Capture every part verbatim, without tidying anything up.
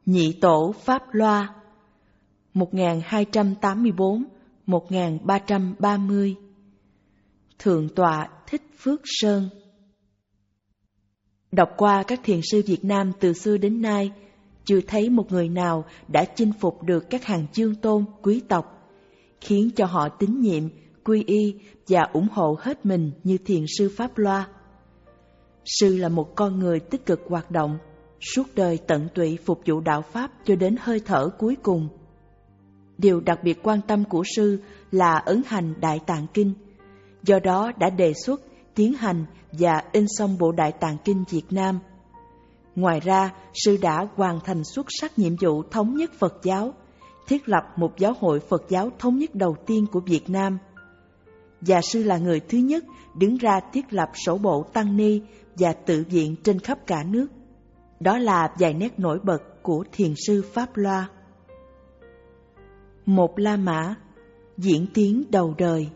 Nhị tổ Pháp Loa một nghìn hai trăm tám mươi tư đến một nghìn ba trăm ba mươi. Thượng tọa Thích Phước Sơn. Đọc qua các thiền sư Việt Nam từ xưa đến nay, chưa thấy một người nào đã chinh phục được các hàng chương tôn, quý tộc, khiến cho họ tín nhiệm, quy y và ủng hộ hết mình như thiền sư Pháp Loa. Sư là một con người tích cực hoạt động, suốt đời tận tụy phục vụ đạo Pháp cho đến hơi thở cuối cùng. Điều đặc biệt quan tâm của sư là ấn hành Đại Tạng Kinh, do đó đã đề xuất tiến hành và in xong bộ Đại Tạng Kinh Việt Nam. Ngoài ra, sư đã hoàn thành xuất sắc nhiệm vụ thống nhất Phật giáo, thiết lập một giáo hội Phật giáo thống nhất đầu tiên của Việt Nam. Và sư là người thứ nhất đứng ra thiết lập sổ bộ tăng ni và tự viện trên khắp cả nước. Đó là vài nét nổi bật của thiền sư Pháp Loa. Một La Mã, diễn tiến đầu đời.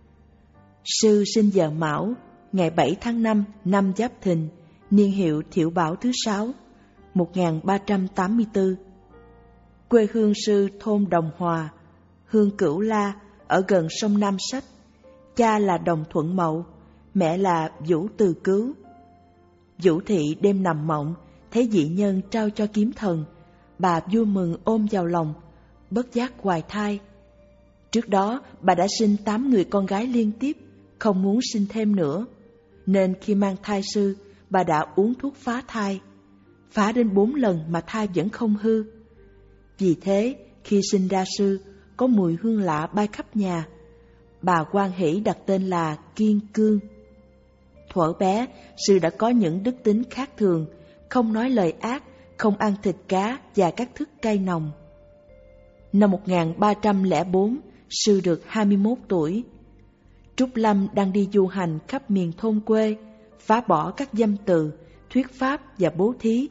Sư sinh giờ Mão, ngày bảy tháng năm năm Giáp Thìn, niên hiệu Thiệu Bảo thứ sáu, một nghìn ba trăm tám mươi tư. Quê hương sư thôn Đồng Hòa, Hương Cửu La, ở gần sông Nam Sách. Cha là Đồng Thuận Mậu, mẹ là Vũ Từ Cứu. Vũ thị đêm nằm mộng, thấy dị nhân trao cho kiếm thần, bà vui mừng ôm vào lòng, bất giác hoài thai. Trước đó, bà đã sinh tám người con gái liên tiếp, không muốn sinh thêm nữa, nên khi mang thai sư, bà đã uống thuốc phá thai. Phá đến bốn lần mà thai vẫn không hư. Vì thế, khi sinh ra sư, có mùi hương lạ bay khắp nhà. Bà hoan hỷ đặt tên là Kiên Cương. Thuở bé, sư đã có những đức tính khác thường, không nói lời ác, không ăn thịt cá và các thức cay nồng. Năm một nghìn ba trăm lẻ bốn, sư được hai mươi mốt tuổi. Trúc Lâm đang đi du hành khắp miền thôn quê, phá bỏ các dâm từ, thuyết pháp và bố thí.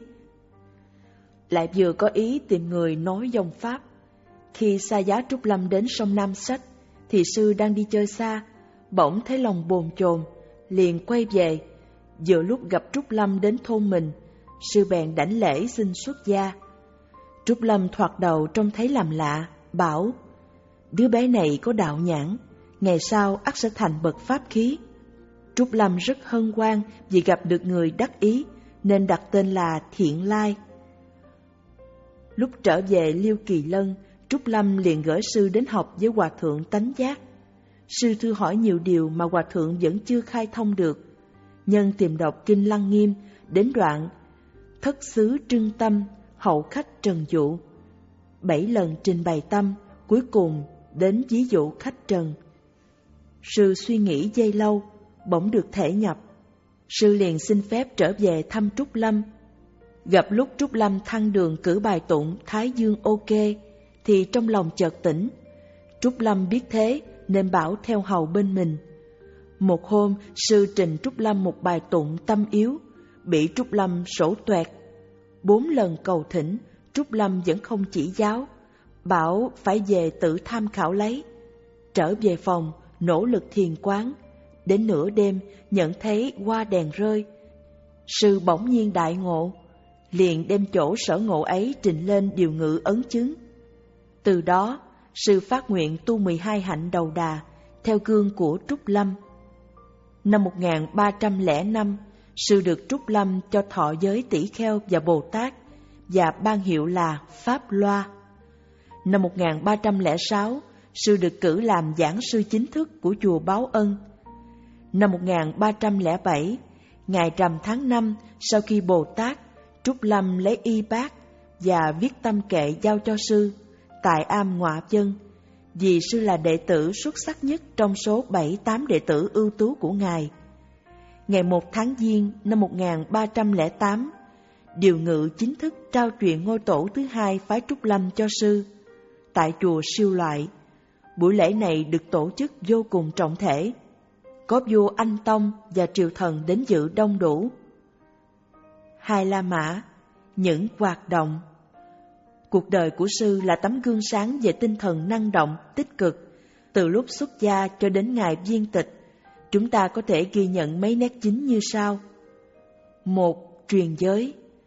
Lại vừa có ý tìm người nói dòng pháp. Khi xa giá Trúc Lâm đến sông Nam Sách, thì sư đang đi chơi xa, bỗng thấy lòng bồn chồn, liền quay về. Vừa lúc gặp Trúc Lâm đến thôn mình, sư bèn đảnh lễ xin xuất gia. Trúc Lâm thoạt đầu trông thấy làm lạ, bảo: đứa bé này có đạo nhãn, ngày sau ắt sẽ thành bậc pháp khí. Trúc Lâm rất hân hoan vì gặp được người đắc ý, nên đặt tên là Thiện Lai. Lúc trở về Liêu Kỳ Lân, Trúc Lâm liền gửi sư đến học với Hòa thượng Tánh Giác. Sư thưa hỏi nhiều điều mà Hòa thượng vẫn chưa khai thông được. Nhân tìm đọc Kinh Lăng Nghiêm, đến đoạn thất xứ trưng tâm, hậu khách trần dụ, bảy lần trình bày tâm, cuối cùng đến ví dụ khách trần. Sư suy nghĩ giây lâu, bỗng được thể nhập. Sư liền xin phép trở về thăm Trúc Lâm. Gặp lúc Trúc Lâm thăng đường cử bài tụng Thái Dương ok, thì trong lòng chợt tỉnh. Trúc Lâm biết thế nên bảo theo hầu bên mình. Một hôm, sư trình Trúc Lâm một bài tụng tâm yếu, bị Trúc Lâm sổ toẹt. Bốn lần cầu thỉnh, Trúc Lâm vẫn không chỉ giáo, bảo phải về tự tham khảo lấy. Trở về phòng, nỗ lực thiền quán. Đến nửa đêm, nhận thấy hoa đèn rơi. Sư bỗng nhiên đại ngộ, liền đem chỗ sở ngộ ấy trình lên điều ngự ấn chứng. Từ đó, sư phát nguyện tu mười hai hạnh đầu đà, theo gương của Trúc Lâm. Năm một nghìn ba trăm lẻ năm, sư được Trúc Lâm cho thọ giới tỷ kheo và Bồ Tát, và ban hiệu là Pháp Loa. Năm một nghìn ba trăm lẻ sáu, sư được cử làm giảng sư chính thức của chùa Báo Ân. Năm một nghìn ba trăm lẻ bảy, ngày rằm tháng năm, sau khi Bồ Tát, Trúc Lâm lấy y bát và viết tâm kệ giao cho sư tại am Ngọa Chân, vì sư là đệ tử xuất sắc nhất trong số bảy tám đệ tử ưu tú của ngài. Ngày một tháng Giêng năm một nghìn ba trăm lẻ tám, điều ngự chính thức trao truyền ngôi tổ thứ hai phái Trúc Lâm cho sư tại chùa Siêu Loại. Buổi lễ này được tổ chức vô cùng trọng thể, có vua Anh Tông và triều thần đến dự đông đủ. Hai La Mã, những hoạt động. Cuộc đời của sư là tấm gương sáng về tinh thần năng động, tích cực. Từ lúc xuất gia cho đến ngày viên tịch, chúng ta có thể ghi nhận mấy nét chính như sau. Một, truyền giới.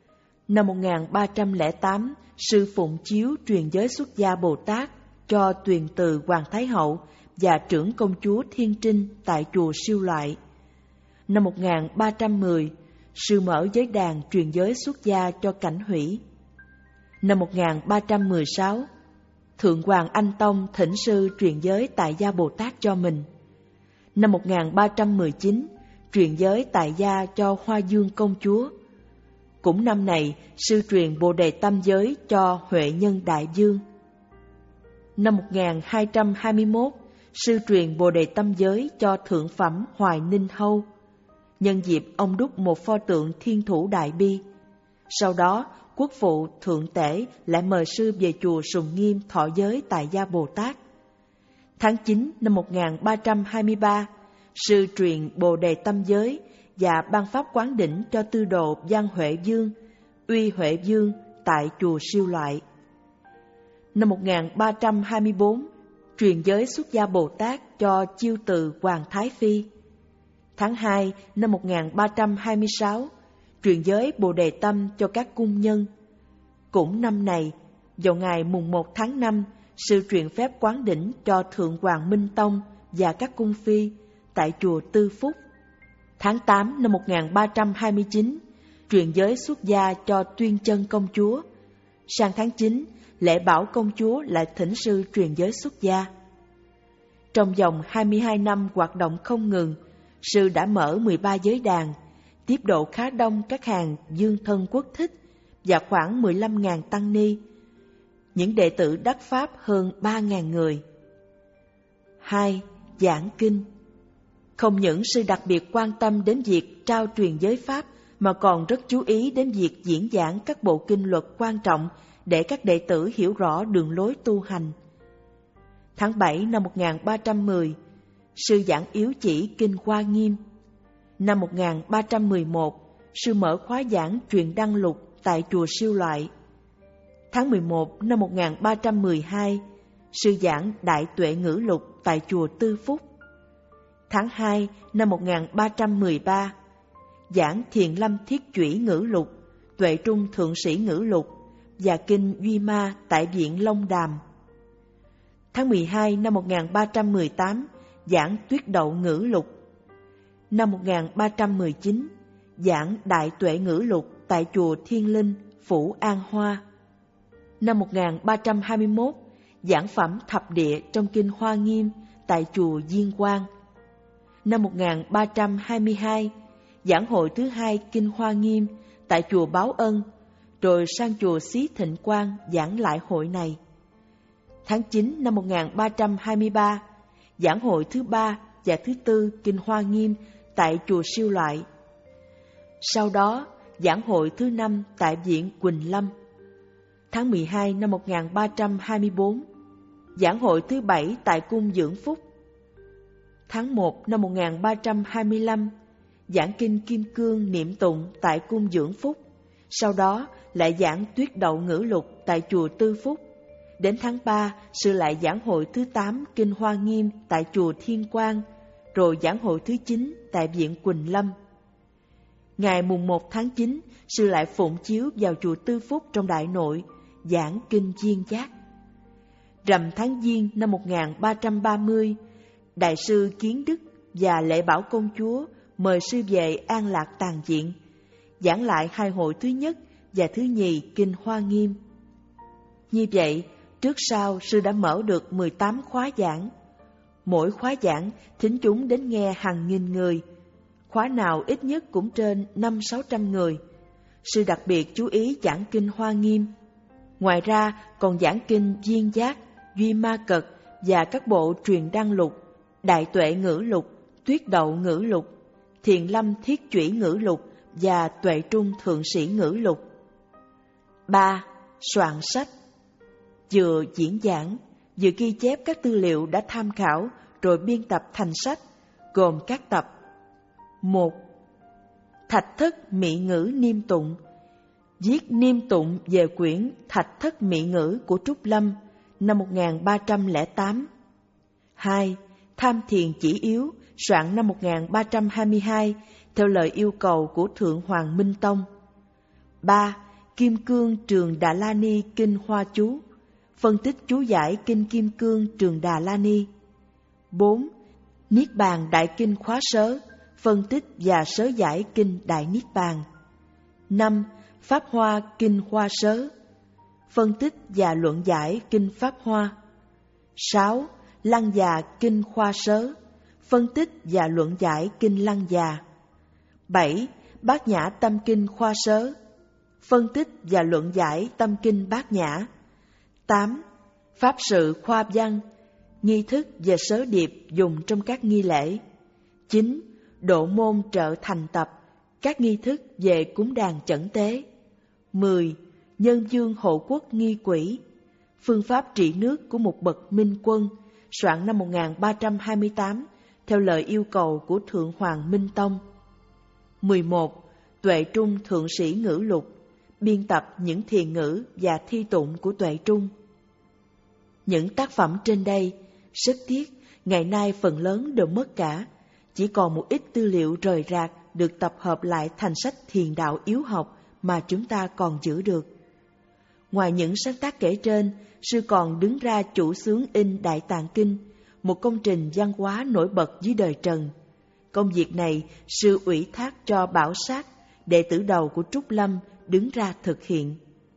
Năm một nghìn ba trăm lẻ tám, sư phụng chiếu truyền giới xuất gia Bồ Tát cho Tuyền Từ Hoàng Thái Hậu và trưởng công chúa Thiên Trinh tại chùa Siêu Loại. Năm một nghìn ba trăm mười, sư mở giới đàn truyền giới xuất gia cho Cảnh Hủy. Năm một nghìn ba trăm mười sáu, Thượng Hoàng Anh Tông thỉnh sư truyền giới tại gia Bồ Tát cho mình. Năm một nghìn ba trăm mười chín, truyền giới tại gia cho Hoa Dương công chúa. Cũng năm này, sư truyền Bồ Đề Tâm giới cho Huệ Nhân Đại Vương. Năm một nghìn hai trăm hai mươi mốt, sư truyền Bồ Đề Tâm giới cho Thượng Phẩm Hoài Ninh Hâu. Nhân dịp ông đúc một pho tượng Thiên Thủ Đại Bi. Sau đó, quốc phụ Thượng Tể lại mời sư về chùa Sùng Nghiêm thọ giới tại gia Bồ Tát. Tháng chín năm một nghìn ba trăm hai mươi ba, sư truyền Bồ Đề Tâm giới và ban pháp quán đỉnh cho tư đồ Văn Huệ Vương, Uy Huệ Vương tại chùa Siêu Loại. Năm một nghìn ba trăm hai mươi bốn, truyền giới xuất gia Bồ Tát cho Chiêu Từ Hoàng Thái Phi. Tháng hai năm một nghìn ba trăm hai mươi sáu, truyền giới Bồ Đề Tâm cho các cung nhân. Cũng năm này, vào ngày mùng một tháng năm, sư truyền phép quán đỉnh cho Thượng Hoàng Minh Tông và các cung phi tại chùa Tư Phúc. Tháng tám năm một nghìn ba trăm hai mươi chín, truyền giới xuất gia cho Tuyên Chân công chúa. Sang tháng chín, Lễ Bảo công chúa lại thỉnh sư truyền giới xuất gia. Trong vòng hai mươi hai năm hoạt động không ngừng, sư đã mở mười ba giới đàn, tiếp độ khá đông các hàng dương thân quốc thích và khoảng mười lăm nghìn tăng ni. Những đệ tử đắc pháp hơn ba nghìn người. Hai. Giảng kinh. Không những sư đặc biệt quan tâm đến việc trao truyền giới pháp, mà còn rất chú ý đến việc diễn giảng các bộ kinh luật quan trọng để các đệ tử hiểu rõ đường lối tu hành. Tháng bảy năm một nghìn ba trăm mười, sư giảng yếu chỉ Kinh Hoa Nghiêm. Năm một nghìn ba trăm mười một, sư mở khóa giảng truyền đăng lục tại chùa Siêu Loại. Tháng mười một năm một nghìn ba trăm mười hai, sư giảng Đại Tuệ Ngữ Lục tại chùa Tư Phúc. Tháng hai năm một nghìn ba trăm mười ba, giảng Thiền Lâm Thiết Chủy Ngữ Lục, Tuệ Trung Thượng Sĩ Ngữ Lục và Kinh Duy Ma tại Viện Long Đàm. Tháng mười hai năm một nghìn ba trăm mười tám, giảng Tuyết Đậu Ngữ Lục. Năm một nghìn ba trăm mười chín, giảng Đại Tuệ Ngữ Lục tại chùa Thiên Linh, Phủ An Hoa. Năm một nghìn ba trăm hai mươi mốt, giảng phẩm Thập Địa trong Kinh Hoa Nghiêm tại chùa Diên Quang. Năm một nghìn ba trăm hai mươi hai, giảng hội thứ hai Kinh Hoa Nghiêm tại chùa Báo Ân, rồi sang chùa Xí Thịnh Quang giảng lại hội này. Tháng chín năm một nghìn ba trăm hai mươi ba, giảng hội thứ ba và thứ tư Kinh Hoa Nghiêm tại chùa Siêu Loại. Sau đó, giảng hội thứ năm tại Viện Quỳnh Lâm. Tháng mười hai năm một nghìn ba trăm hai mươi bốn, giảng hội thứ bảy tại Cung Dưỡng Phúc. Tháng một năm một nghìn ba trăm hai mươi lăm, giảng Kinh Kim Cương Niệm Tụng tại Cung Dưỡng Phúc. Sau đó lại giảng Tuyết Đậu Ngữ Lục tại chùa Tư Phúc. Đến tháng ba, sư lại giảng hội thứ tám Kinh Hoa Nghiêm tại chùa Thiên Quang, rồi giảng hội thứ chín tại Viện Quỳnh Lâm. Ngày mùng một tháng chín, sư lại phụng chiếu vào chùa Tư Phúc trong Đại Nội, giảng Kinh Duyên Giác. Rằm tháng Giêng năm một nghìn ba trăm ba mươi, Đại sư Kiến Đức và Lễ Bảo công chúa mời sư về An Lạc Tàng Viện, giảng lại hai hội thứ nhất và thứ nhì Kinh Hoa Nghiêm. Như vậy, trước sau sư đã mở được mười tám khóa giảng. Mỗi khóa giảng, thính chúng đến nghe hàng nghìn người. Khóa nào ít nhất cũng trên năm sáu trăm người. Sư đặc biệt chú ý giảng Kinh Hoa Nghiêm. Ngoài ra còn giảng Kinh Duyên Giác, Duy Ma Cật và các bộ truyền đăng lục, Đại Tuệ Ngữ Lục, Tuyết Đậu Ngữ Lục, Thiền Lâm Thiết Chủy Ngữ Lục và Tuệ Trung Thượng Sĩ Ngữ Lục. Ba. Soạn sách. Vừa diễn giảng, vừa ghi chép các tư liệu đã tham khảo rồi biên tập thành sách, gồm các tập. Một. Thạch Thất Mị Ngữ Niêm Tụng. Viết niêm tụng về quyển Thạch Thất Mị Ngữ của Trúc Lâm năm một nghìn ba trăm lẻ tám. Hai. Tham Thiền Chỉ Yếu, soạn năm một nghìn ba trăm hai mươi hai theo lời yêu cầu của Thượng Hoàng Minh Tông. Ba. Kim Cương Trường Đà La Ni Kinh Hoa Chú, phân tích chú giải Kinh Kim Cương Trường Đà La Ni. Bốn. Niết Bàn Đại Kinh Khóa Sớ, phân tích và sớ giải Kinh Đại Niết Bàn. Năm. Pháp Hoa Kinh Hoa Sớ, phân tích và luận giải Kinh Pháp Hoa. Sáu. Lăng Già Kinh Khoa Sớ, phân tích và luận giải Kinh Lăng Già. Bảy. Bát Nhã Tâm Kinh Khoa Sớ, phân tích và luận giải Tâm Kinh Bát Nhã. Tám. Pháp Sự Khoa Văn, nghi thức và sớ điệp dùng trong các nghi lễ. Chín. Độ môn trợ thành tập, các nghi thức về cúng đàn chẩn tế. Mười. Nhân dương hộ quốc nghi quỷ, phương pháp trị nước của một bậc minh quân, soạn năm một nghìn ba trăm hai mươi tám, theo lời yêu cầu của Thượng Hoàng Minh Tông. Mười một. Tuệ Trung Thượng Sĩ Ngữ Lục, biên tập những thiền ngữ và thi tụng của Tuệ Trung. Những tác phẩm trên đây, rất tiếc, ngày nay phần lớn đều mất cả, chỉ còn một ít tư liệu rời rạc được tập hợp lại thành sách thiền đạo yếu học mà chúng ta còn giữ được. Ngoài những sáng tác kể trên, sư còn đứng ra chủ xướng in Đại Tạng Kinh, một công trình văn hóa nổi bật dưới đời Trần. Công việc này sư ủy thác cho Bảo Sát, đệ tử đầu của Trúc Lâm, đứng ra thực hiện.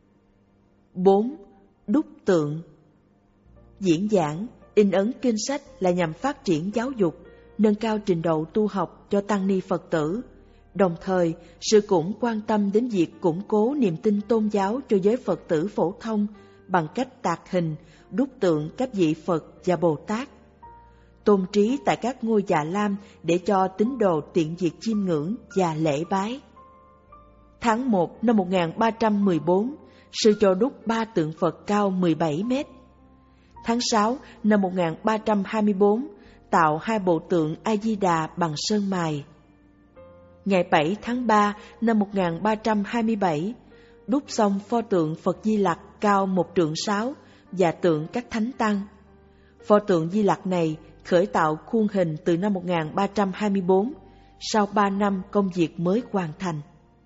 Bốn. Đúc tượng. Diễn giảng, in ấn kinh sách là nhằm phát triển giáo dục, nâng cao trình độ tu học cho tăng ni Phật tử. Đồng thời, sư cũng quan tâm đến việc củng cố niềm tin tôn giáo cho giới Phật tử phổ thông bằng cách tạc hình, đúc tượng các vị Phật và Bồ Tát. Tôn trí tại các ngôi Già Lam để cho tín đồ tiện việc chiêm ngưỡng và lễ bái. Tháng một năm một nghìn ba trăm mười bốn, sư cho đúc ba tượng Phật cao mười bảy mét. Tháng sáu năm một nghìn ba trăm hai mươi bốn, tạo hai bộ tượng A-di-đà bằng sơn mài. Ngày bảy tháng ba năm một nghìn ba trăm hai mươi bảy, đúc xong pho tượng Phật Di Lặc cao một trượng sáu và tượng các thánh tăng. Pho tượng Di Lặc này khởi tạo khuôn hình từ năm một nghìn ba trăm hai mươi bốn, sau ba năm công việc mới hoàn thành.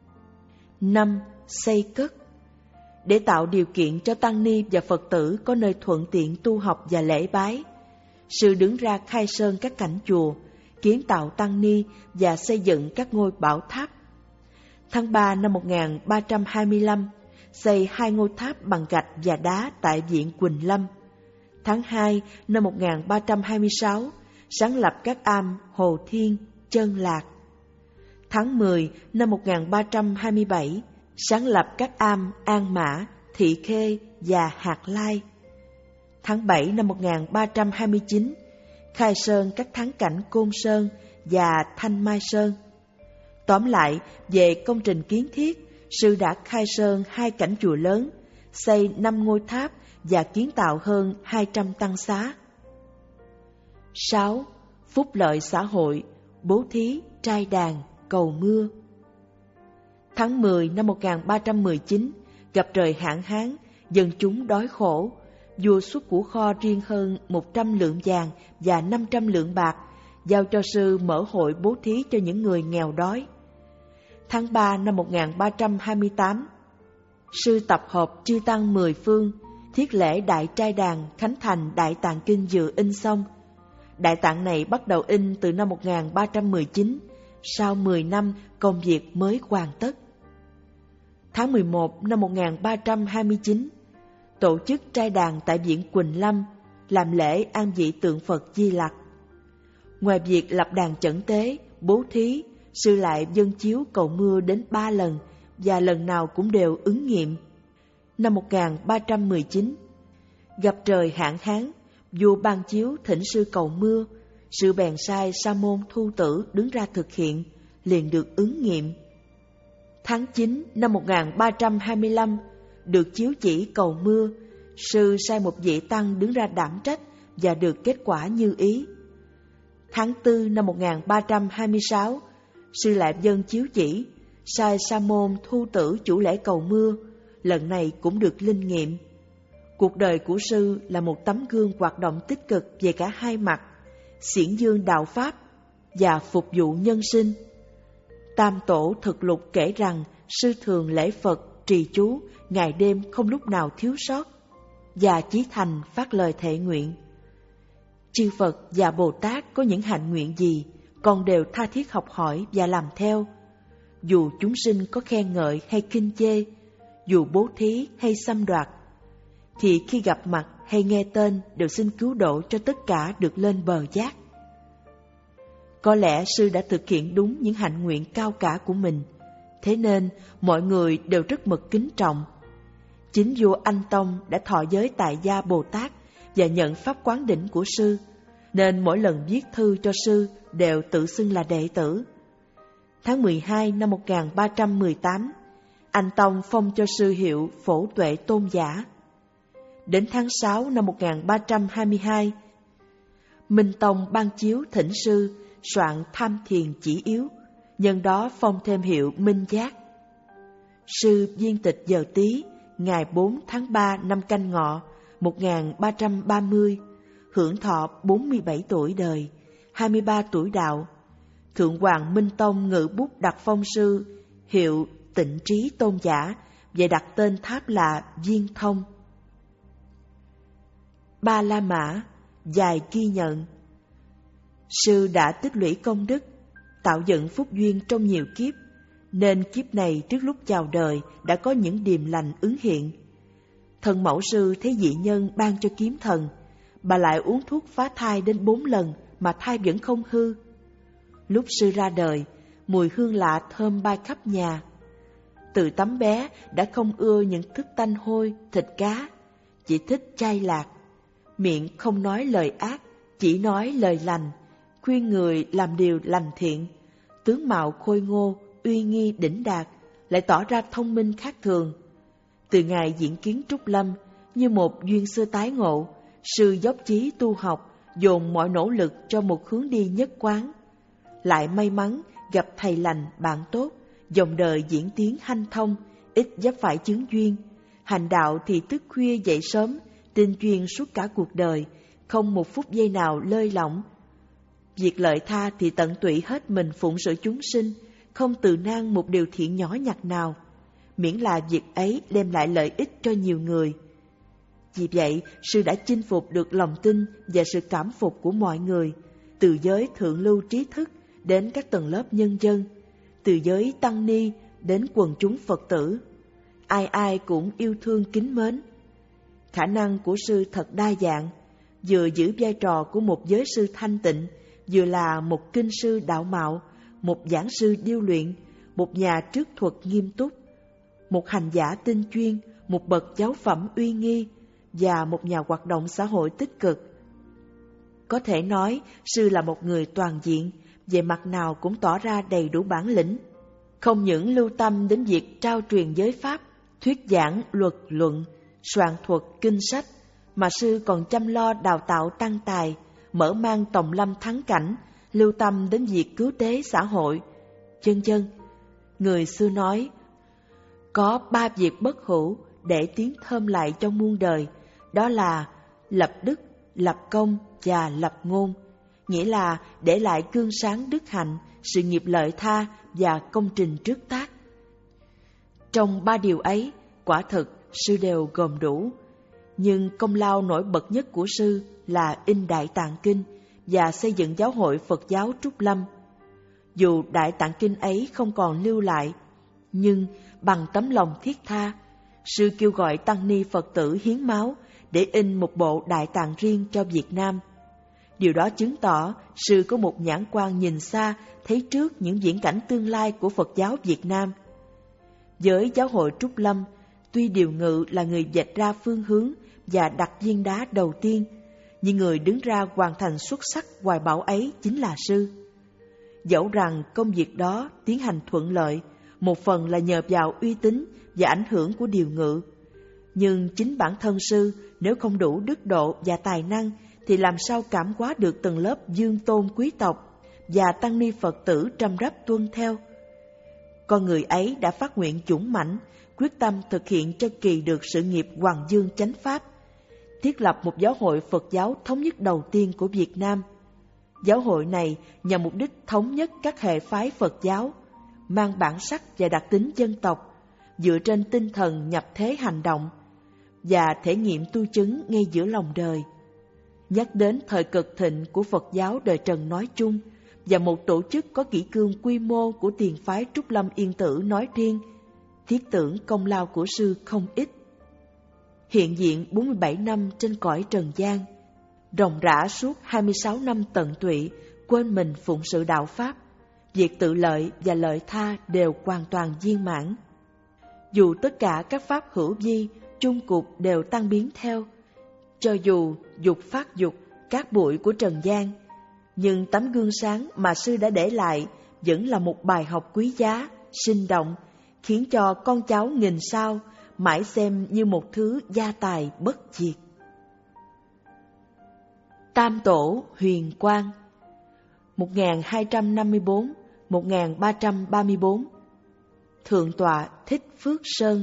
Năm. Xây cất. Để tạo điều kiện cho tăng ni và Phật tử có nơi thuận tiện tu học và lễ bái, sư đứng ra khai sơn các cảnh chùa, kiến tạo tăng ni và xây dựng các ngôi bảo tháp. Tháng ba năm một nghìn ba trăm hai mươi lăm, xây hai ngôi tháp bằng gạch và đá tại viện Quỳnh Lâm. Tháng hai năm một nghìn ba trăm hai mươi sáu, sáng lập các am Hồ Thiên, Chân Lạc. Tháng mười năm một nghìn ba trăm hai mươi bảy, sáng lập các am An Mã, Thị Khê và Hạt Lai. Tháng bảy năm một nghìn ba trăm hai mươi chín, khai sơn các thắng cảnh Côn Sơn và Thanh Mai Sơn. Tóm lại, về công trình kiến thiết, sư đã khai sơn hai cảnh chùa lớn, xây năm ngôi tháp và kiến tạo hơn hai trăm tăng xá. Sáu. Phúc lợi xã hội, bố thí, trai đàn, cầu mưa. Tháng mười năm một nghìn ba trăm mười chín, gặp trời hạn hán, dân chúng đói khổ. Vua xuất của kho riêng hơn một trăm lượng vàng và năm trăm lượng bạc, giao cho sư mở hội bố thí cho những người nghèo đói. Tháng ba năm một nghìn ba trăm hai mươi tám, sư tập hợp chư tăng mười phương, thiết lễ đại trai đàn khánh thành Đại Tạng Kinh vừa in xong. Đại Tạng này bắt đầu in từ năm một nghìn ba trăm mười chín, sau mười năm công việc mới hoàn tất. Tháng mười một năm một nghìn ba trăm hai mươi chín, tổ chức trai đàn tại viện Quỳnh Lâm, làm lễ an vị tượng Phật Di Lặc. Ngoài việc lập đàn chẩn tế, bố thí, sư lại dâng chiếu cầu mưa đến ba lần và lần nào cũng đều ứng nghiệm. Năm một nghìn ba trăm mười chín, gặp trời hạn hán, vua ban chiếu thỉnh sư cầu mưa, sư bèn sai sa môn Thu Tử đứng ra thực hiện, liền được ứng nghiệm. Tháng chín năm một nghìn ba trăm hai mươi lăm, được chiếu chỉ cầu mưa, sư sai một vị tăng đứng ra đảm trách và được kết quả như ý. Tháng tư năm một nghìn ba trăm hai mươi sáu, sư lại dâng chiếu chỉ, sai sa môn Thu Tử chủ lễ cầu mưa, lần này cũng được linh nghiệm. Cuộc đời của sư là một tấm gương hoạt động tích cực về cả hai mặt, xiển dương đạo pháp và phục vụ nhân sinh. Tam Tổ Thực Lục kể rằng sư thường lễ Phật, trì chú, ngày đêm không lúc nào thiếu sót, và chí thành phát lời thệ nguyện. Chư Phật và Bồ Tát có những hạnh nguyện gì, con đều tha thiết học hỏi và làm theo. Dù chúng sinh có khen ngợi hay khinh chê, dù bố thí hay xâm đoạt, thì khi gặp mặt hay nghe tên đều xin cứu độ cho tất cả được lên bờ giác. Có lẽ sư đã thực hiện đúng những hạnh nguyện cao cả của mình, thế nên mọi người đều rất mực kính trọng. Chính vua Anh Tông đã thọ giới tại gia Bồ Tát và nhận pháp quán đỉnh của sư, nên mỗi lần viết thư cho sư đều tự xưng là đệ tử. Tháng mười hai năm một nghìn ba trăm mười tám, Anh Tông phong cho sư hiệu Phổ Tuệ Tôn Giả. Đến tháng sáu năm một nghìn ba trăm hai mươi hai, Minh Tông ban chiếu thỉnh sư soạn Tham Thiền Chỉ Yếu, nhân đó phong thêm hiệu Minh Giác. Sư viên tịch giờ Tý, ngày bốn tháng ba năm Canh Ngọ một nghìn ba trăm ba mươi, hưởng thọ bốn mươi bảy tuổi đời, hai mươi ba tuổi đạo. Thượng Hoàng Minh Tông ngự bút đặt phong sư hiệu Tịnh Trí Tôn Giả và đặt tên tháp là Viên Thông. Ba La Mã dài ghi nhận. Sư đã tích lũy công đức, tạo dựng phúc duyên trong nhiều kiếp, nên kiếp này trước lúc chào đời đã có những điềm lành ứng hiện. Thần mẫu sư thấy dị nhân ban cho kiếm thần, bà lại uống thuốc phá thai đến bốn lần mà thai vẫn không hư. Lúc sư ra đời, mùi hương lạ thơm bay khắp nhà. Từ tấm bé đã không ưa những thức tanh hôi, thịt cá, chỉ thích chay lạc. Miệng không nói lời ác, chỉ nói lời lành, khuyên người làm điều lành thiện. Tướng mạo khôi ngô, uy nghi đỉnh đạt, lại tỏ ra thông minh khác thường. Từ ngày diễn kiến Trúc Lâm, như một duyên xưa tái ngộ, sư dốc chí tu học, dồn mọi nỗ lực cho một hướng đi nhất quán. Lại may mắn gặp thầy lành bạn tốt, dòng đời diễn tiến hanh thông, ít vấp phải chứng duyên. Hành đạo thì thức khuya dậy sớm, tinh chuyên suốt cả cuộc đời, không một phút giây nào lơi lỏng. Việc lợi tha thì tận tụy hết mình phụng sự chúng sinh, không từ nan một điều thiện nhỏ nhặt nào, miễn là việc ấy đem lại lợi ích cho nhiều người. Vì vậy, sư đã chinh phục được lòng tin và sự cảm phục của mọi người, từ giới thượng lưu trí thức đến các tầng lớp nhân dân, từ giới tăng ni đến quần chúng Phật tử. Ai ai cũng yêu thương kính mến. Khả năng của sư thật đa dạng, vừa giữ vai trò của một giới sư thanh tịnh, vừa là một kinh sư đạo mạo, một giảng sư điêu luyện, một nhà trước thuật nghiêm túc, một hành giả tinh chuyên, một bậc giáo phẩm uy nghi và một nhà hoạt động xã hội tích cực. Có thể nói, sư là một người toàn diện, về mặt nào cũng tỏ ra đầy đủ bản lĩnh. Không những lưu tâm đến việc trao truyền giới pháp, thuyết giảng luật luận, soạn thuật kinh sách, mà sư còn chăm lo đào tạo tăng tài, mở mang tòng lâm thắng cảnh, lưu tâm đến việc cứu tế xã hội, vân vân. Người xưa nói, có ba việc bất hủ để tiếng thơm lại cho muôn đời, đó là lập đức, lập công và lập ngôn, nghĩa là để lại gương sáng đức hạnh, sự nghiệp lợi tha và công trình trước tác. Trong ba điều ấy, quả thực sư đều gồm đủ, nhưng công lao nổi bật nhất của sư là in Đại Tạng Kinh và xây dựng giáo hội Phật giáo Trúc Lâm. Dù Đại Tạng Kinh ấy không còn lưu lại, nhưng bằng tấm lòng thiết tha, sư kêu gọi tăng ni Phật tử hiến máu để in một bộ Đại Tạng riêng cho Việt Nam. Điều đó chứng tỏ sư có một nhãn quan nhìn xa, thấy trước những viễn cảnh tương lai của Phật giáo Việt Nam. Với giáo hội Trúc Lâm, tuy điều ngự là người vạch ra phương hướng và đặt viên đá đầu tiên, nhưng người đứng ra hoàn thành xuất sắc hoài bão ấy chính là sư. Dẫu rằng công việc đó tiến hành thuận lợi, một phần là nhờ vào uy tín và ảnh hưởng của điều ngự, nhưng chính bản thân sư nếu không đủ đức độ và tài năng thì làm sao cảm hóa được tầng lớp dương tôn quý tộc và tăng ni Phật tử răm rắp tuân theo. Con người ấy đã phát nguyện dũng mãnh, quyết tâm thực hiện cho kỳ được sự nghiệp Hoàng Dương Chánh Pháp, thiết lập một giáo hội Phật giáo thống nhất đầu tiên của Việt Nam. Giáo hội này nhằm mục đích thống nhất các hệ phái Phật giáo, mang bản sắc và đặc tính dân tộc, dựa trên tinh thần nhập thế hành động và thể nghiệm tu chứng ngay giữa lòng đời. Nhắc đến thời cực thịnh của Phật giáo đời Trần nói chung và một tổ chức có kỷ cương quy mô của thiền phái Trúc Lâm Yên Tử nói riêng, thiết tưởng công lao của sư không ít. Hiện diện bốn mươi bảy năm trên cõi trần gian, ròng rã suốt hai mươi sáu năm tận tụy, quên mình phụng sự đạo Pháp, việc tự lợi và lợi tha đều hoàn toàn viên mãn. Dù tất cả các pháp hữu vi, chung cục đều tăng biến theo, cho dù dục phát dục, các bụi của trần gian, nhưng tấm gương sáng mà sư đã để lại vẫn là một bài học quý giá, sinh động, khiến cho con cháu nghìn sao mãi xem như một thứ gia tài bất diệt. Tam Tổ Huyền Quang một nghìn hai trăm năm mươi tư đến một nghìn ba trăm ba mươi tư. Thượng tọa Thích Phước Sơn.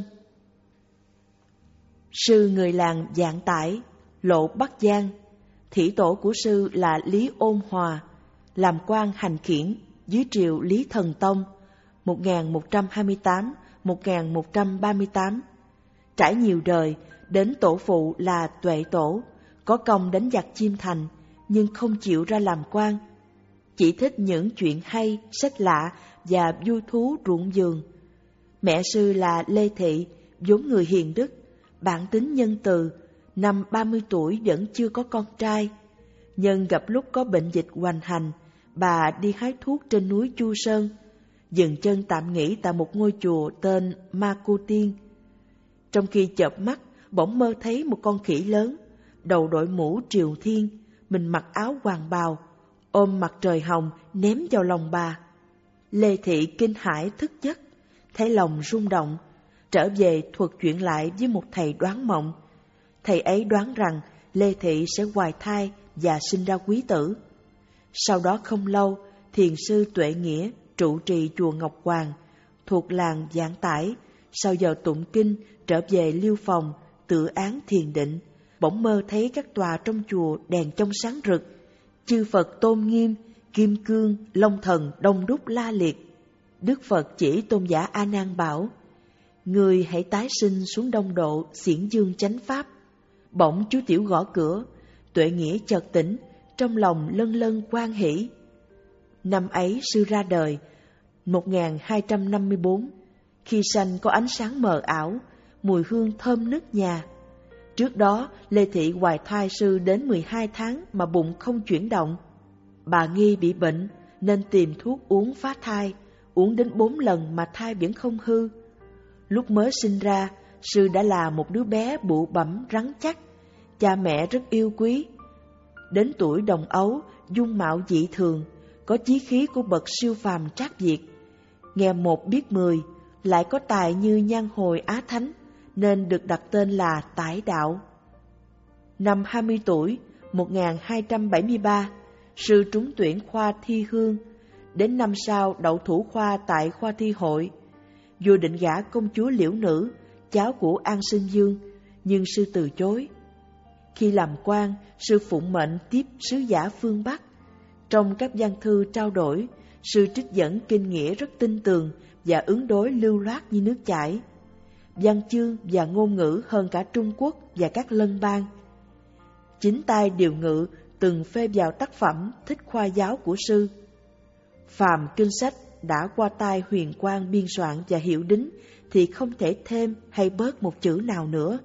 Sư người làng Vạn Tải, lộ Bắc Giang. Thủy tổ của sư là Lý Ôn Hòa, làm quan hành khiển dưới triều Lý Thần Tông một nghìn một trăm hai mươi tám đến một nghìn một trăm ba mươi tám. Trải nhiều đời, đến tổ phụ là Tuệ Tổ, có công đánh giặc Chiêm Thành nhưng không chịu ra làm quan, chỉ thích những chuyện hay, sách lạ và vui thú ruộng vườn. Mẹ sư là Lê Thị, vốn người hiền đức, bản tính nhân từ, năm ba mươi tuổi vẫn chưa có con trai. Nhưng gặp lúc có bệnh dịch hoành hành, bà đi hái thuốc trên núi Chu Sơn, dừng chân tạm nghỉ tại một ngôi chùa tên Ma Cô Tiên. Trong khi chợp mắt, bỗng mơ thấy một con khỉ lớn, đầu đội mũ triều thiên, mình mặc áo hoàng bào, ôm mặt trời hồng ném vào lòng bà. Lê Thị kinh hãi thức giấc, thấy lòng rung động, trở về thuật chuyện lại với một thầy đoán mộng. Thầy ấy đoán rằng Lê Thị sẽ hoài thai và sinh ra quý tử. Sau đó không lâu, thiền sư Tuệ Nghĩa trụ trì chùa Ngọc Hoàng thuộc làng Vạn Tải, sau giờ tụng kinh trở về Liêu Phòng tự án thiền định, bỗng mơ thấy các tòa trong chùa đèn trong sáng rực, chư Phật tôn nghiêm, kim cương, long thần đông đúc la liệt. Đức Phật chỉ tôn giả A Nan bảo: "Người hãy tái sinh xuống Đông Độ, xiển dương chánh pháp." Bỗng chú tiểu gõ cửa, Tuệ Nghĩa chợt tỉnh, trong lòng lân lân hoan hỷ. Năm ấy sư ra đời, một nghìn hai trăm năm mươi tư, khi sanh có ánh sáng mờ ảo, mùi hương thơm nức nhà. Trước đó, Lê Thị hoài thai sư đến mười hai tháng mà bụng không chuyển động. Bà nghi bị bệnh nên tìm thuốc uống phá thai, uống đến bốn lần mà thai vẫn không hư. Lúc mới sinh ra, sư đã là một đứa bé bụ bẫm rắn chắc, cha mẹ rất yêu quý. Đến tuổi đồng ấu, dung mạo dị thường, có chí khí của bậc siêu phàm trác việt. Nghe một biết mười, lại có tài như nhan hồi Á Thánh, nên được đặt tên là Tải Đạo. Năm hai mươi tuổi, một nghìn hai trăm bảy mươi ba, sư trúng tuyển khoa thi hương. Đến năm sau đậu thủ khoa tại khoa thi hội. Vua định gả công chúa Liễu Nữ, cháu của An Sinh Dương, nhưng sư từ chối. Khi làm quan, sư phụng mệnh tiếp sứ giả phương Bắc. Trong các văn thư trao đổi, sư trích dẫn kinh nghĩa rất tinh tường và ứng đối lưu loát như nước chảy. Văn chương và ngôn ngữ hơn cả Trung Quốc và các lân bang. Chính tay điều ngự từng phê vào tác phẩm Thích Khoa Giáo của sư. Phàm kinh sách đã qua tay Huyền Quang biên soạn và hiệu đính thì không thể thêm hay bớt một chữ nào nữa.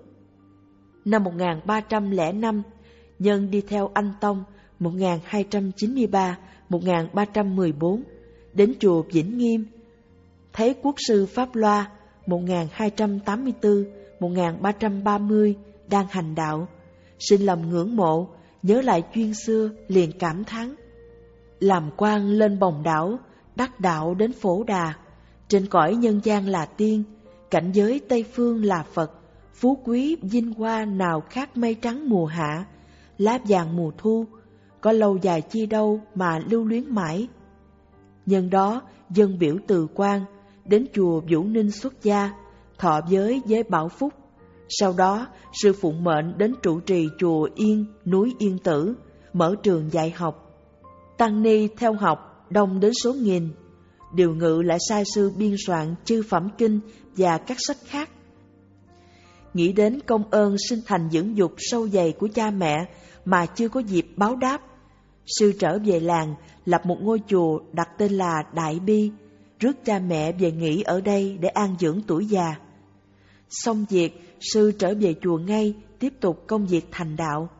Năm một nghìn ba trăm lẻ năm, Nhân đi theo anh Tông một nghìn hai trăm chín mươi ba đến một nghìn ba trăm mười bốn đến chùa Vĩnh Nghiêm, thấy quốc sư Pháp Loa một nghìn hai trăm tám mươi tư đến một nghìn ba trăm ba mươi đang hành đạo, sinh lòng ngưỡng mộ, nhớ lại chuyên xưa liền cảm thán. Làm quan lên Bồng Đảo, đắc đạo đến Phổ Đà, trên cõi nhân gian là tiên, cảnh giới Tây Phương là Phật, phú quý vinh hoa nào khác mây trắng mùa hạ, lá vàng mùa thu, có lâu dài chi đâu mà lưu luyến mãi. Nhân đó dân biểu từ quan, đến chùa Vũ Ninh xuất gia, thọ giới với Bảo Phúc. Sau đó, sư phụng mệnh đến trụ trì chùa Yên, núi Yên Tử, mở trường dạy học. Tăng ni theo học đông đến số nghìn. Điều Ngự lại sai sư biên soạn chư phẩm kinh và các sách khác. Nghĩ đến công ơn sinh thành dưỡng dục sâu dày của cha mẹ mà chưa có dịp báo đáp, sư trở về làng lập một ngôi chùa đặt tên là Đại Bi, rước cha mẹ về nghỉ ở đây để an dưỡng tuổi già. Xong việc, sư trở về chùa ngay, tiếp tục công việc thành đạo.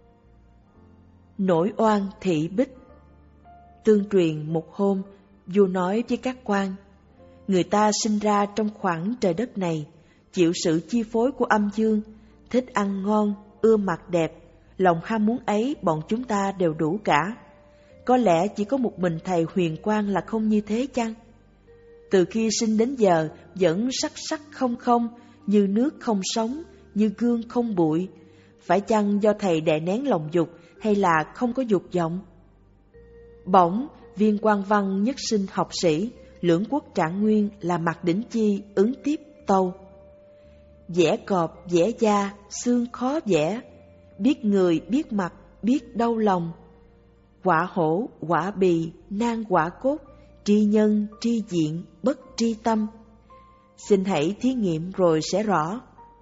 Nổi oan Thị Bích. Tương truyền một hôm, vua nói với các quan: người ta sinh ra trong khoảng trời đất này, chịu sự chi phối của âm dương, thích ăn ngon, ưa mặc đẹp, lòng ham muốn ấy bọn chúng ta đều đủ cả. Có lẽ chỉ có một mình thầy Huyền Quang là không như thế chăng? Từ khi sinh đến giờ vẫn sắc sắc không không, như nước không sống, như gương không bụi. Phải chăng do thầy đè nén lòng dục hay là không có dục vọng? Bỗng Viên Quang Văn nhất sinh học sĩ, lưỡng quốc trạng nguyên là Mạc Đỉnh Chi ứng tiếp tâu: vẽ cọp vẽ da, xương khó vẽ, biết người biết mặt, biết đau lòng. Quả hổ, quả bì, nan quả cốt, tri nhân, tri diện, bất tri tâm. Xin hãy thí nghiệm rồi sẽ rõ.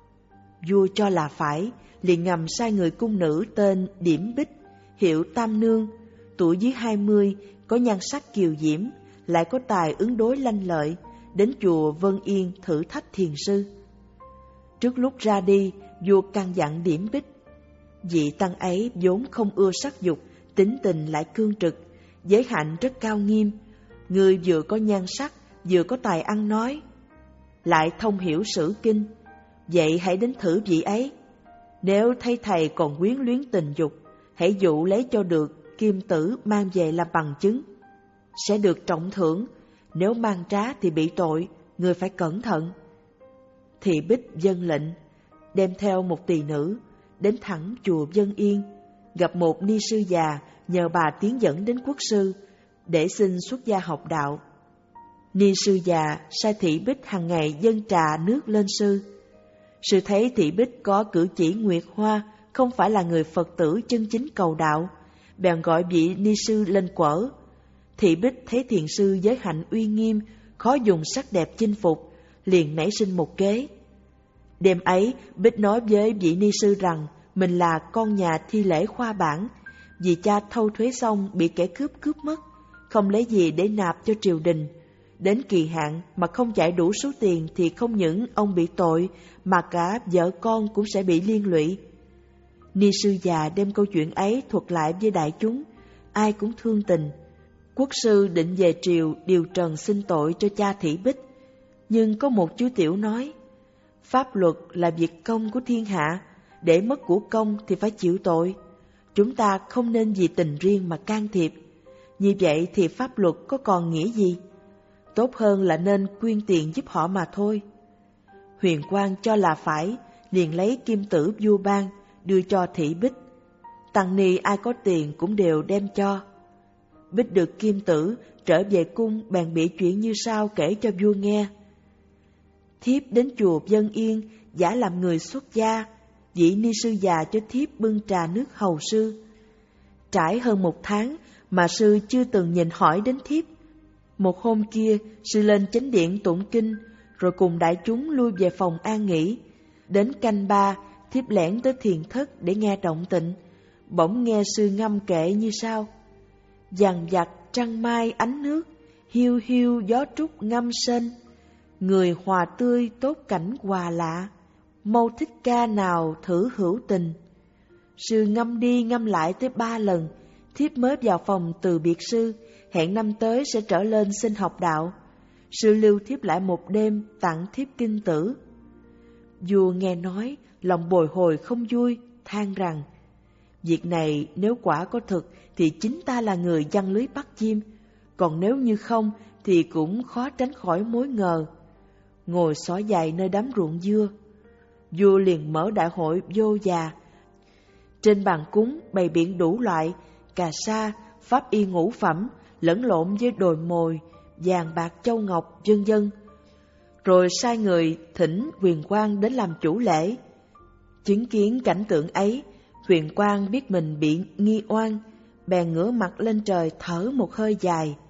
Vua cho là phải, liền ngầm sai người cung nữ tên Điểm Bích, hiệu Tam Nương, tuổi dưới hai mươi, có nhan sắc kiều diễm, lại có tài ứng đối lanh lợi, đến chùa Vân Yên thử thách thiền sư. Trước lúc ra đi, vua căn dặn Điểm Bích: vị tăng ấy vốn không ưa sắc dục, tính tình lại cương trực, giới hạnh rất cao nghiêm. Người vừa có nhan sắc, vừa có tài ăn nói, lại thông hiểu sử kinh. Vậy hãy đến thử vị ấy. Nếu thấy thầy còn quyến luyến tình dục, hãy dụ lấy cho được kim tử mang về làm bằng chứng, sẽ được trọng thưởng. Nếu mang trá thì bị tội, người phải cẩn thận. Thị Bích vâng lệnh, đem theo một tỳ nữ, đến thẳng chùa Vân Yên, gặp một ni sư già, nhờ bà tiến dẫn đến quốc sư, để xin xuất gia học đạo. Ni sư già sai Thị Bích hàng ngày dâng trà nước lên sư. Sư thấy Thị Bích có cử chỉ nguyệt hoa, không phải là người Phật tử chân chính cầu đạo, bèn gọi vị ni sư lên quở. Thị Bích thấy thiền sư giới hạnh uy nghiêm, khó dùng sắc đẹp chinh phục, liền nảy sinh một kế. Đêm ấy, Bích nói với vị ni sư rằng mình là con nhà thi lễ khoa bản, vì cha thâu thuế xong bị kẻ cướp cướp mất, không lấy gì để nạp cho triều đình. Đến kỳ hạn mà không trả đủ số tiền thì không những ông bị tội, mà cả vợ con cũng sẽ bị liên lụy. Ni sư già đem câu chuyện ấy thuật lại với đại chúng, ai cũng thương tình. Quốc sư định về triều điều trần xin tội cho cha Thị Bích, nhưng có một chú tiểu nói: pháp luật là việc công của thiên hạ, để mất của công thì phải chịu tội. Chúng ta không nên vì tình riêng mà can thiệp, như vậy thì pháp luật có còn nghĩa gì? Tốt hơn là nên quyên tiền giúp họ mà thôi. Huyền Quang cho là phải, liền lấy kim tử vua ban đưa cho Thị Bích. Tăng ni ai có tiền cũng đều đem cho. Bích được kim tử, trở về cung bèn bị chuyện như sau kể cho vua nghe. Thiếp đến chùa Vân Yên, giả làm người xuất gia, vị ni sư già cho thiếp bưng trà nước hầu sư. Trải hơn một tháng mà sư chưa từng nhìn hỏi đến thiếp. Một hôm kia, sư lên chánh điện tụng kinh, rồi cùng đại chúng lui về phòng an nghỉ. Đến canh ba, thiếp lẻn tới thiền thất để nghe động tịnh. Bỗng nghe sư ngâm kệ như sau: dằn vặt trăng mai ánh nước, hiu hiu gió trúc ngâm sên. Người hòa tươi tốt cảnh hòa lạ, mâu thích ca nào thử hữu tình. Sư ngâm đi ngâm lại tới ba lần, thiếp mới vào phòng từ biệt sư, hẹn năm tới sẽ trở lên xin học đạo. Sư lưu thiếp lại một đêm, tặng thiếp kinh tử. Vua nghe nói, lòng bồi hồi không vui, than rằng: việc này nếu quả có thực thì chính ta là người giăng lưới bắt chim, còn nếu như không thì cũng khó tránh khỏi mối ngờ. Ngồi xỏ giày nơi đám ruộng dưa, vua liền mở đại hội vô già. Trên bàn cúng bày biện đủ loại cà sa, pháp y ngũ phẩm, lẫn lộn với đồi mồi, vàng bạc châu ngọc, vân vân. Rồi sai người thỉnh Huyền Quang đến làm chủ lễ. Chứng kiến cảnh tượng ấy, Huyền Quang biết mình bị nghi oan, bèn ngửa mặt lên trời thở một hơi dài,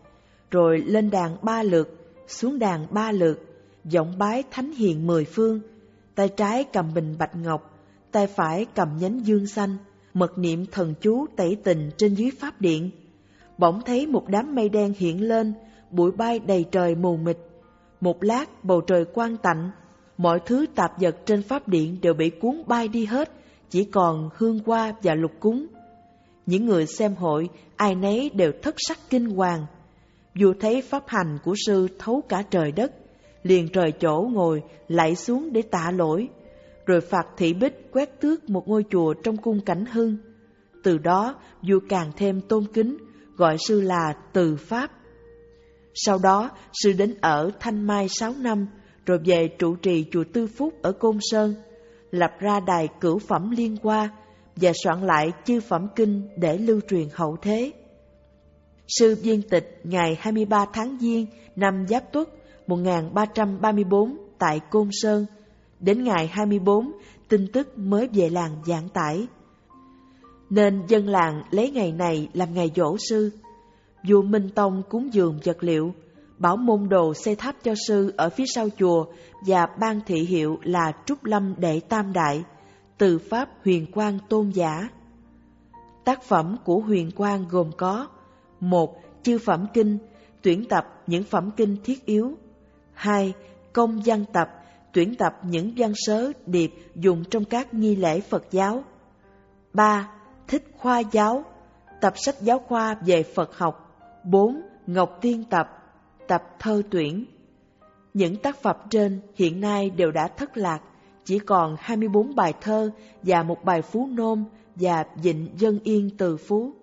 rồi lên đàn ba lượt, xuống đàn ba lượt, giọng bái thánh hiền mười phương, tay trái cầm bình bạch ngọc, tay phải cầm nhánh dương xanh, mật niệm thần chú tẩy tình trên dưới pháp điện. Bỗng thấy một đám mây đen hiện lên, bụi bay đầy trời mù mịt. Một lát bầu trời quang tạnh, mọi thứ tạp vật trên pháp điện đều bị cuốn bay đi hết, chỉ còn hương hoa và lục cúng. Những người xem hội ai nấy đều thất sắc kinh hoàng. Vua thấy pháp hành của sư thấu cả trời đất, liền rời chỗ ngồi lạy xuống để tạ lỗi, rồi phạt thị bích quét tước một ngôi chùa trong cung Cảnh Hưng. Từ đó vua càng thêm tôn kính, gọi sư là Từ Pháp. Sau đó sư đến ở Thanh Mai sáu năm, rồi về trụ trì chùa Tư Phúc ở Côn Sơn, lập ra đài Cửu Phẩm Liên Hoa và soạn lại chư phẩm kinh để lưu truyền hậu thế. Sư viên tịch ngày hai mươi ba tháng Giêng năm Giáp Tuất một nghìn ba trăm ba mươi tư tại Côn Sơn. Đến ngày hai mươi tư, tin tức mới về làng giảng tải, nên dân làng lấy ngày này làm ngày giỗ sư. Vua Minh Tông cúng dường vật liệu, bảo môn đồ xây tháp cho sư ở phía sau chùa và ban thị hiệu là Trúc Lâm Đệ Tam Đại, Từ Pháp Huyền Quang Tôn Giả. Tác phẩm của Huyền Quang gồm có: một. Chư phẩm kinh, tuyển tập những phẩm kinh thiết yếu. Hai. Công văn tập, tuyển tập những văn sớ điệp dùng trong các nghi lễ Phật giáo. Ba. Thích khoa giáo, tập sách giáo khoa về Phật học. Bốn. Ngọc Tiên tập, tập thơ tuyển. Những tác phẩm trên hiện nay đều đã thất lạc, chỉ còn hai mươi tư bài thơ và một bài phú nôm và Vịnh Dân Yên Từ Phú.